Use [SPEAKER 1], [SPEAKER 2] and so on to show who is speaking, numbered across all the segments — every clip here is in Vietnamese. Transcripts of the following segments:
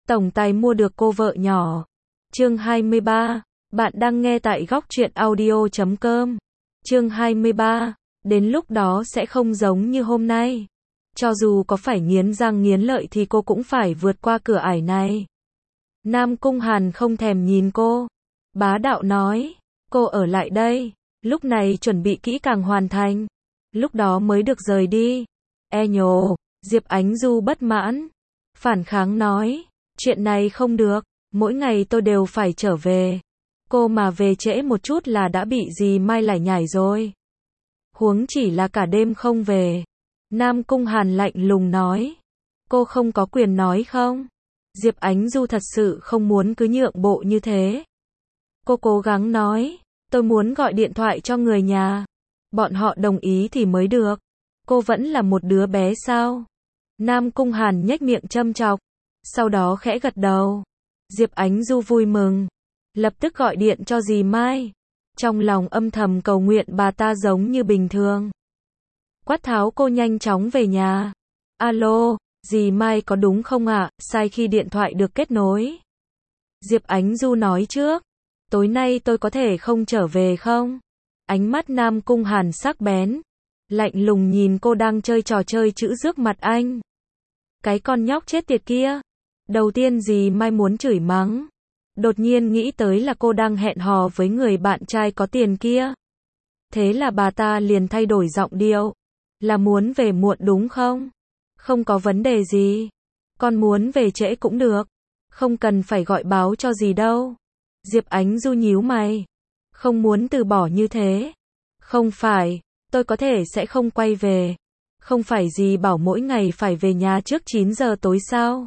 [SPEAKER 1] tổng tài mua được cô vợ nhỏ. Chương 23. Bạn đang nghe tại góc truyện audio.com. Chương 23. Đến lúc đó sẽ không giống như hôm nay. Cho dù có phải nghiến răng nghiến lợi thì cô cũng phải vượt qua cửa ải này. Nam Cung Hàn không thèm nhìn cô. Bá đạo nói, cô ở lại đây, lúc này chuẩn bị kỹ càng hoàn thành. Lúc đó mới được rời đi. E nhồ, Diệp Ánh Du bất mãn. Phản kháng nói, chuyện này không được, mỗi ngày tôi đều phải trở về. Cô mà về trễ một chút là đã bị dì Mai lải nhải rồi. Huống chỉ là cả đêm không về. Nam Cung Hàn lạnh lùng nói, cô không có quyền nói không? Diệp Ánh Du thật sự không muốn cứ nhượng bộ như thế. Cô cố gắng nói, tôi muốn gọi điện thoại cho người nhà. Bọn họ đồng ý thì mới được. Cô vẫn là một đứa bé sao? Nam Cung Hàn nhếch miệng châm chọc. Sau đó khẽ gật đầu. Diệp Ánh Du vui mừng. Lập tức gọi điện cho dì Mai. Trong lòng âm thầm cầu nguyện bà ta giống như bình thường. Quát tháo cô nhanh chóng về nhà. Alo, dì Mai có đúng không ạ? Sai khi điện thoại được kết nối. Diệp Ánh Du nói trước. Tối nay tôi có thể không trở về không? Ánh mắt Nam Cung Hàn sắc bén. Lạnh lùng nhìn cô đang chơi trò chơi chữ rước mặt anh. Cái con nhóc chết tiệt kia. Đầu tiên dì Mai muốn chửi mắng. Đột nhiên nghĩ tới là cô đang hẹn hò với người bạn trai có tiền kia. Thế là bà ta liền thay đổi giọng điệu. Là muốn về muộn đúng không? Không có vấn đề gì. Con muốn về trễ cũng được. Không cần phải gọi báo cho gì đâu. Diệp Ánh Du nhíu mày. Không muốn từ bỏ như thế. Không phải, tôi có thể sẽ không quay về. Không phải dì bảo mỗi ngày phải về nhà trước 9 giờ tối sao?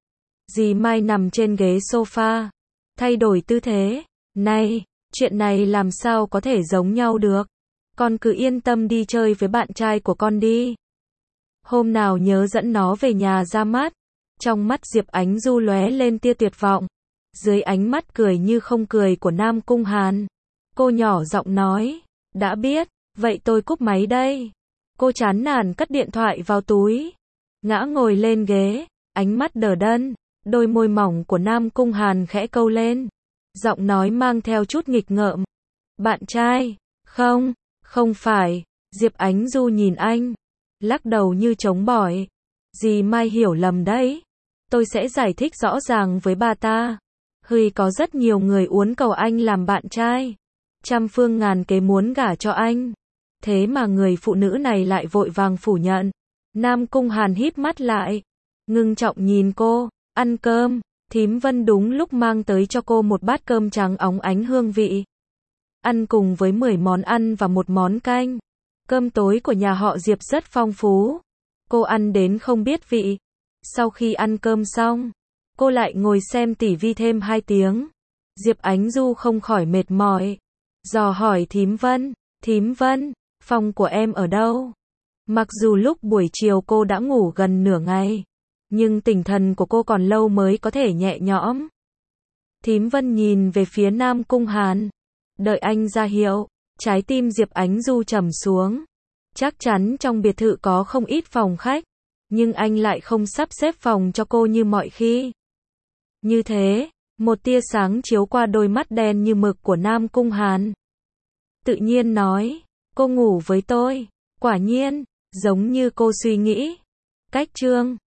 [SPEAKER 1] Dì Mai nằm trên ghế sofa. Thay đổi tư thế. Này, chuyện này làm sao có thể giống nhau được? Con cứ yên tâm đi chơi với bạn trai của con đi. Hôm nào nhớ dẫn nó về nhà ra mắt. Trong mắt Diệp Ánh Du lóe lên tia tuyệt vọng. Dưới ánh mắt cười như không cười của Nam Cung Hàn. Cô nhỏ giọng nói. Đã biết, vậy tôi cúp máy đây. Cô chán nản cất điện thoại vào túi. Ngã ngồi lên ghế. Ánh mắt đờ đẫn. Đôi môi mỏng của Nam Cung Hàn khẽ câu lên. Giọng nói mang theo chút nghịch ngợm. Bạn trai? Không, không phải. Diệp Ánh Du nhìn anh. Lắc đầu như chống bỏi. Dì Mai hiểu lầm đấy. Tôi sẽ giải thích rõ ràng với bà ta. Hừ, có rất nhiều người uốn cầu anh làm bạn trai. Trăm phương ngàn kế muốn gả cho anh. Thế mà người phụ nữ này lại vội vàng phủ nhận. Nam Cung Hàn híp mắt lại. Ngưng trọng nhìn cô. Ăn cơm. Thím Vân đúng lúc mang tới cho cô một bát cơm trắng óng ánh hương vị. Ăn cùng với 10 món ăn và một món canh. Cơm tối của nhà họ Diệp rất phong phú. Cô ăn đến không biết vị. Sau khi ăn cơm xong, cô lại ngồi xem tivi thêm 2 tiếng. Diệp Ánh Du không khỏi mệt mỏi. Dò hỏi Thím Vân, phòng của em ở đâu? Mặc dù lúc buổi chiều cô đã ngủ gần nửa ngày, nhưng tinh thần của cô còn lâu mới có thể nhẹ nhõm. Thím Vân nhìn về phía Nam Cung Hàn. Đợi anh ra hiệu, trái tim Diệp Ánh Du trầm xuống. Chắc chắn trong biệt thự có không ít phòng khách, nhưng anh lại không sắp xếp phòng cho cô như mọi khi. Như thế, một tia sáng chiếu qua đôi mắt đen như mực của Nam Cung Hàn. Tự nhiên nói, cô ngủ với tôi. Quả nhiên, giống như cô suy nghĩ. Cách chương